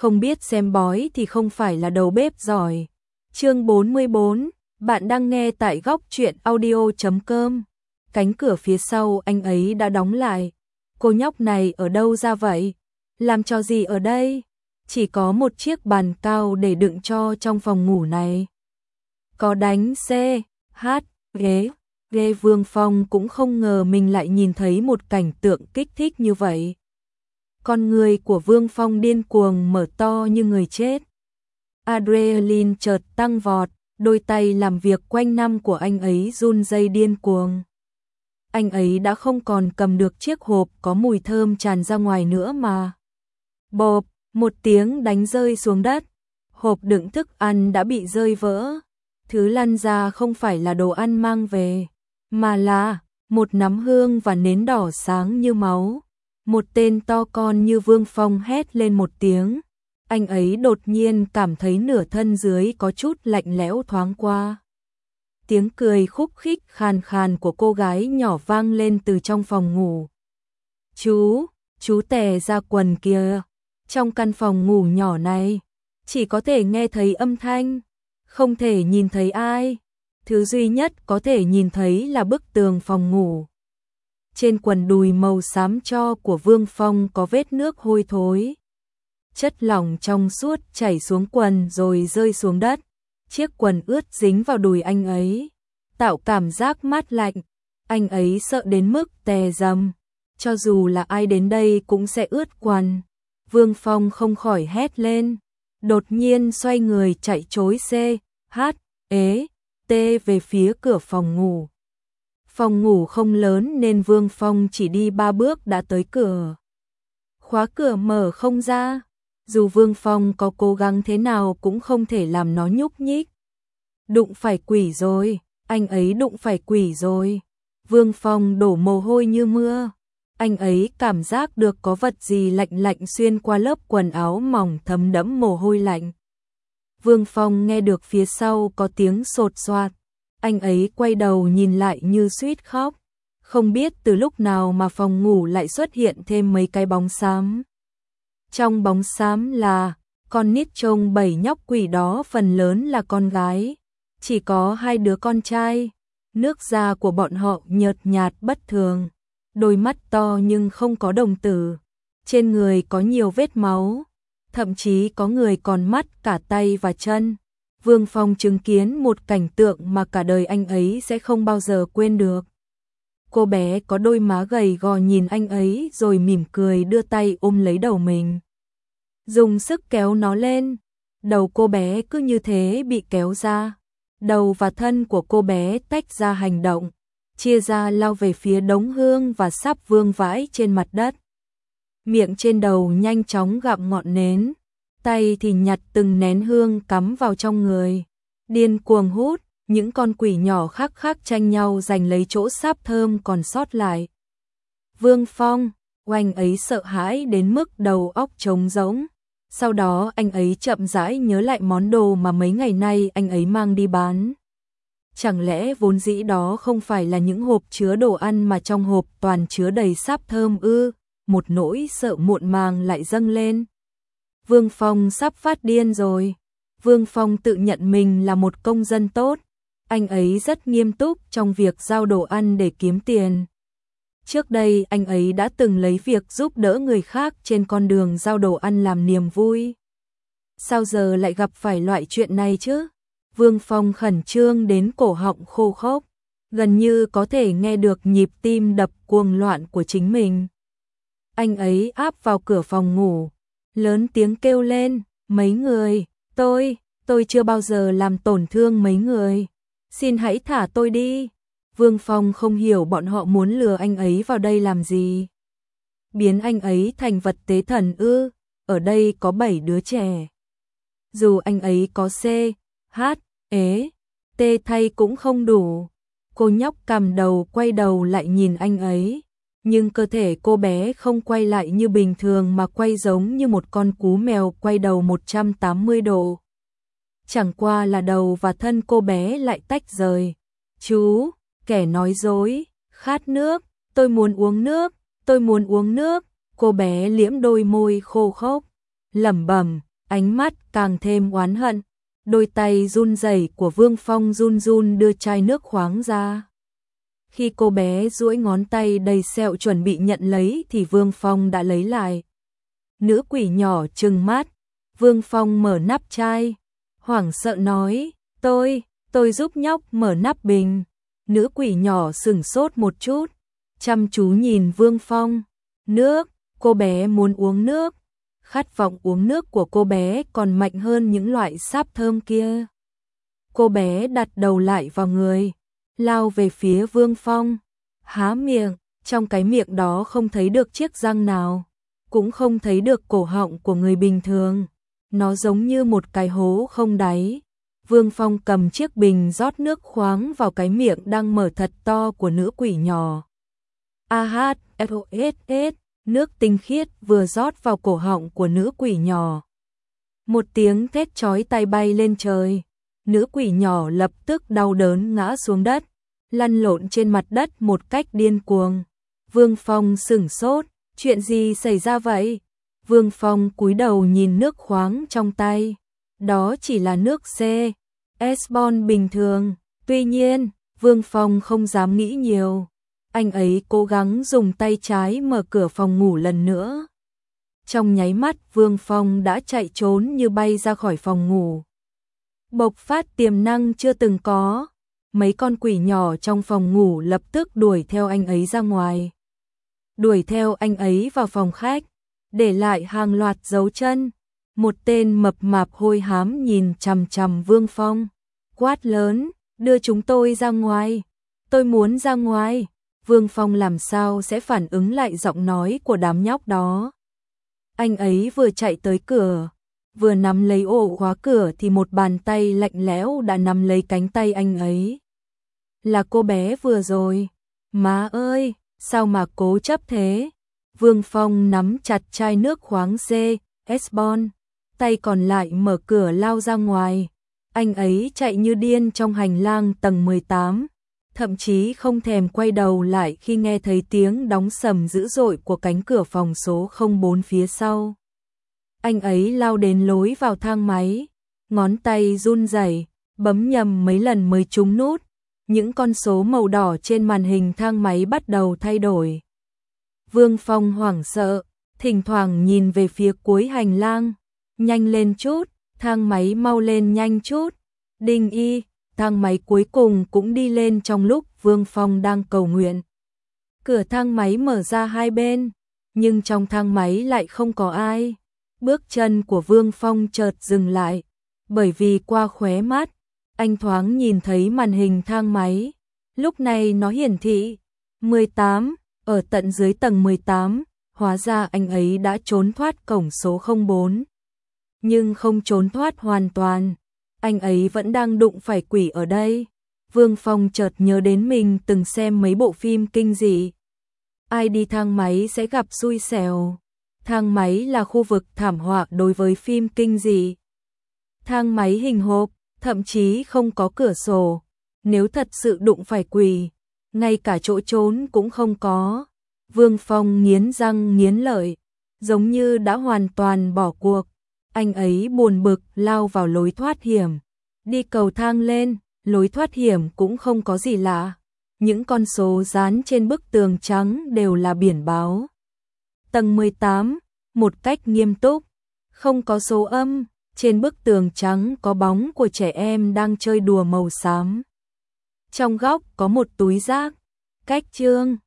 không biết xem bói thì không phải là đầu bếp giỏi. Chương 44, bạn đang nghe tại góc truyện audio.com. Cánh cửa phía sau anh ấy đã đóng lại. Cô nhóc này ở đâu ra vậy? Làm trò gì ở đây? Chỉ có một chiếc bàn cao để đựng cho trong phòng ngủ này. Có đánh C, H, ghế Vương Phong cũng không ngờ mình lại nhìn thấy một cảnh tượng kích thích như vậy. Con người của Vương Phong điên cuồng mở to như người chết. Adrenaline chợt tăng vọt, đôi tay làm việc quanh năm của anh ấy run rẩy điên cuồng. Anh ấy đã không còn cầm được chiếc hộp có mùi thơm tràn ra ngoài nữa mà. Bộp, một tiếng đánh rơi xuống đất. Hộp đựng thức ăn đã bị rơi vỡ. Thứ lăn ra không phải là đồ ăn mang về, mà là một nắm hương và nến đỏ sáng như máu. Một tên to con như Vương Phong hét lên một tiếng. Anh ấy đột nhiên cảm thấy nửa thân dưới có chút lạnh lẽo thoáng qua. Tiếng cười khúc khích khàn khàn của cô gái nhỏ vang lên từ trong phòng ngủ. Chú tè ra quần kìa. Trong căn phòng ngủ nhỏ này, chỉ có thể nghe thấy âm thanh, không thể nhìn thấy ai. Thứ duy nhất có thể nhìn thấy là bức tường phòng ngủ. Trên quần đùi màu xám tro của Vương Phong có vết nước hôi thối. Chất lỏng trong suốt chảy xuống quần rồi rơi xuống đất. Chiếc quần ướt dính vào đùi anh ấy, tạo cảm giác mát lạnh. Anh ấy sợ đến mức tè rầm. Cho dù là ai đến đây cũng sẽ ướt quần. Vương Phong không khỏi hét lên. Đột nhiên xoay người chạy trối C, H, T về phía cửa phòng ngủ. Phòng ngủ không lớn nên Vương Phong chỉ đi 3 bước đã tới cửa. Khóa cửa mở không ra. Dù Vương Phong có cố gắng thế nào cũng không thể làm nó nhúc nhích. Đụng phải quỷ rồi, anh ấy đụng phải quỷ rồi. Vương Phong đổ mồ hôi như mưa. Anh ấy cảm giác được có vật gì lạnh lạnh xuyên qua lớp quần áo mỏng thấm đẫm mồ hôi lạnh. Vương Phong nghe được phía sau có tiếng sột soạt. Anh ấy quay đầu nhìn lại như suýt khóc. Không biết từ lúc nào mà phòng ngủ lại xuất hiện thêm mấy cái bóng xám. Trong bóng xám là con nít trông 7 nhóc quỷ đó phần lớn là con gái. Chỉ có 2 đứa con trai. Nước da của bọn họ nhợt nhạt bất thường. Đôi mắt to nhưng không có đồng tử. Trên người có nhiều vết máu. Thậm chí có người còn mất cả tay và chân. Vương Phong chứng kiến một cảnh tượng mà cả đời anh ấy sẽ không bao giờ quên được. Cô bé có đôi má gầy gò nhìn anh ấy rồi mỉm cười đưa tay ôm lấy đầu mình. Dùng sức kéo nó lên. Đầu cô bé cứ như thế bị kéo ra. Đầu và thân của cô bé tách ra hành động. Chia ra lao về phía đống hương và sáp vương vãi trên mặt đất. Miệng trên đầu nhanh chóng gặm ngọn nến. Tay thì nhặt từng nén hương cắm vào trong người. Điên cuồng hút, những con quỷ nhỏ khác tranh nhau giành lấy chỗ sáp thơm còn sót lại. Vương Phong, anh ấy sợ hãi đến mức đầu óc trống rỗng. Sau đó anh ấy chậm rãi nhớ lại món đồ mà mấy ngày nay anh ấy mang đi bán. Chẳng lẽ vốn dĩ đó không phải là những hộp chứa đồ ăn mà trong hộp toàn chứa đầy sáp thơm ư? Một nỗi sợ muộn màng lại dâng lên. Vương Phong sắp phát điên rồi. Vương Phong tự nhận mình là một công dân tốt. Anh ấy rất nghiêm túc trong việc giao đồ ăn để kiếm tiền. Trước đây anh ấy đã từng lấy việc giúp đỡ người khác trên con đường giao đồ ăn làm niềm vui. Sao giờ lại gặp phải loại chuyện này chứ? Vương Phong khẩn trương đến cổ họng khô khốc, gần như có thể nghe được nhịp tim đập cuồng loạn của chính mình. Anh ấy áp vào cửa phòng ngủ, lớn tiếng kêu lên, mấy người, tôi chưa bao giờ làm tổn thương mấy người. Xin hãy thả tôi đi. Vương Phong không hiểu bọn họ muốn lừa anh ấy vào đây làm gì. Biến anh ấy thành vật tế thần ư? Ở đây có 7 đứa trẻ. Dù anh ấy có C, H, T thay cũng không đủ. Cô nhóc cằm đầu quay đầu lại nhìn anh ấy. Nhưng cơ thể cô bé không quay lại như bình thường mà quay giống như một con cú mèo quay đầu 180 độ. Chẳng qua là đầu và thân cô bé lại tách rời. Chú, kẻ nói dối, khát nước, tôi muốn uống nước, tôi muốn uống nước. Cô bé liếm đôi môi khô khốc, lẩm bẩm, ánh mắt càng thêm oán hận. Đôi tay run rẩy của Vương Phong run run đưa chai nước khoáng ra. Khi cô bé duỗi ngón tay đầy sẹo chuẩn bị nhận lấy thì Vương Phong đã lấy lại. Nữ quỷ nhỏ trừng mắt, Vương Phong mở nắp chai, hoảng sợ nói, tôi giúp nhóc mở nắp bình. Nữ quỷ nhỏ sửng sốt một chút, chăm chú nhìn Vương Phong. Nước, cô bé muốn uống nước. Khát vọng uống nước của cô bé còn mạnh hơn những loại sáp thơm kia. Cô bé đặt đầu lại vào người, lao về phía Vương Phong, há miệng, trong cái miệng đó không thấy được chiếc răng nào, cũng không thấy được cổ họng của người bình thường. Nó giống như một cái hố không đáy. Vương Phong cầm chiếc bình rót nước khoáng vào cái miệng đang mở thật to của nữ quỷ nhỏ. AHSOSS, nước tinh khiết vừa rót vào cổ họng của nữ quỷ nhỏ. Một tiếng thét chói tai bay lên trời. Nữ quỷ nhỏ lập tức đau đớn ngã xuống đất, lăn lộn trên mặt đất một cách điên cuồng. Vương Phong sửng sốt, chuyện gì xảy ra vậy? Vương Phong cúi đầu nhìn nước khoáng trong tay. Đó chỉ là nước C.S.Bon bình thường. Tuy nhiên, Vương Phong không dám nghĩ nhiều. Anh ấy cố gắng dùng tay trái mở cửa phòng ngủ lần nữa. Trong nháy mắt Vương Phong đã chạy trốn như bay ra khỏi phòng ngủ. Bộc phát tiềm năng chưa từng có. Mấy con quỷ nhỏ trong phòng ngủ lập tức đuổi theo anh ấy ra ngoài. Đuổi theo anh ấy vào phòng khách, để lại hàng loạt dấu chân. Một tên mập mạp hôi hám nhìn chằm chằm Vương Phong, quát lớn, đưa chúng tôi ra ngoài. Tôi muốn ra ngoài. Vương Phong làm sao sẽ phản ứng lại giọng nói của đám nhóc đó. Anh ấy vừa chạy tới cửa, vừa nắm lấy ổ khóa cửa thì một bàn tay lạnh lẽo đã nắm lấy cánh tay anh ấy. Là cô bé vừa rồi. Má ơi, sao mà cố chấp thế? Vương Phong nắm chặt chai nước khoáng C.S.Bon, tay còn lại mở cửa lao ra ngoài. Anh ấy chạy như điên trong hành lang tầng 18, thậm chí không thèm quay đầu lại khi nghe thấy tiếng đóng sầm dữ dội của cánh cửa phòng số 04 phía sau. Anh ấy lao đến lối vào thang máy, ngón tay run rẩy, bấm nhầm mấy lần mới trúng nút. Những con số màu đỏ trên màn hình thang máy bắt đầu thay đổi. Vương Phong hoảng sợ, thỉnh thoảng nhìn về phía cuối hành lang. Nhanh lên chút, thang máy mau lên nhanh chút. Đinh y, thang máy cuối cùng cũng đi lên trong lúc Vương Phong đang cầu nguyện. Cửa thang máy mở ra hai bên, nhưng trong thang máy lại không có ai. Bước chân của Vương Phong chợt dừng lại, bởi vì qua khóe mắt, anh thoáng nhìn thấy màn hình thang máy. Lúc này nó hiển thị 18, ở tận dưới tầng 18, hóa ra anh ấy đã trốn thoát cổng số 04. Nhưng không trốn thoát hoàn toàn, anh ấy vẫn đang đụng phải quỷ ở đây. Vương Phong chợt nhớ đến mình từng xem mấy bộ phim kinh dị. Ai đi thang máy sẽ gặp xui xẻo. Thang máy là khu vực thảm họa đối với phim kinh dị. Thang máy hình hộp, thậm chí không có cửa sổ. Nếu thật sự đụng phải quỷ, ngay cả chỗ trốn cũng không có. Vương Phong nghiến răng nghiến lợi, giống như đã hoàn toàn bỏ cuộc. Anh ấy buồn bực lao vào lối thoát hiểm. Đi cầu thang lên, lối thoát hiểm cũng không có gì lạ. Những con số dán trên bức tường trắng đều là biển báo. Tầng 18, một cách nghiêm túc, không có số âm. Trên bức tường trắng có bóng của trẻ em đang chơi đùa màu xám. Trong góc có một túi rác. Cách chương